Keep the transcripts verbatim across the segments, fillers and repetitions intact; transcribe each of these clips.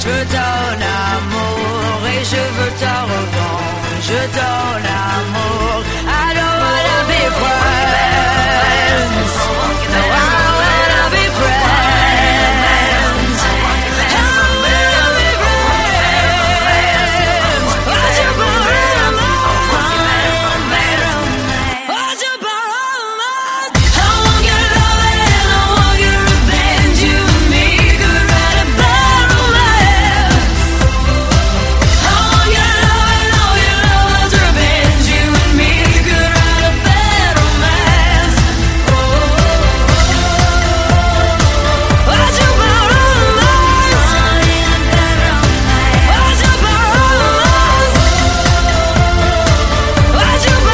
Je veux ton amour et je veux ta revanche. Je donne l'amour. I don't wanna be friends. I wanna be friends. I wanna be friends. What's your problem? What's your problem? I want your love and I want your revenge. You and me could write a bad romance. I want your love and all your love's revenge. You and me could write a bad romance. Oh, what's your problem? What's your problem? What's your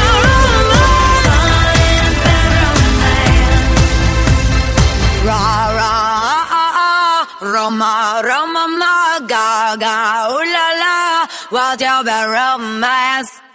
problem? Ra ra Roma Roma ma ga ga ooh la la, what's your bad romance?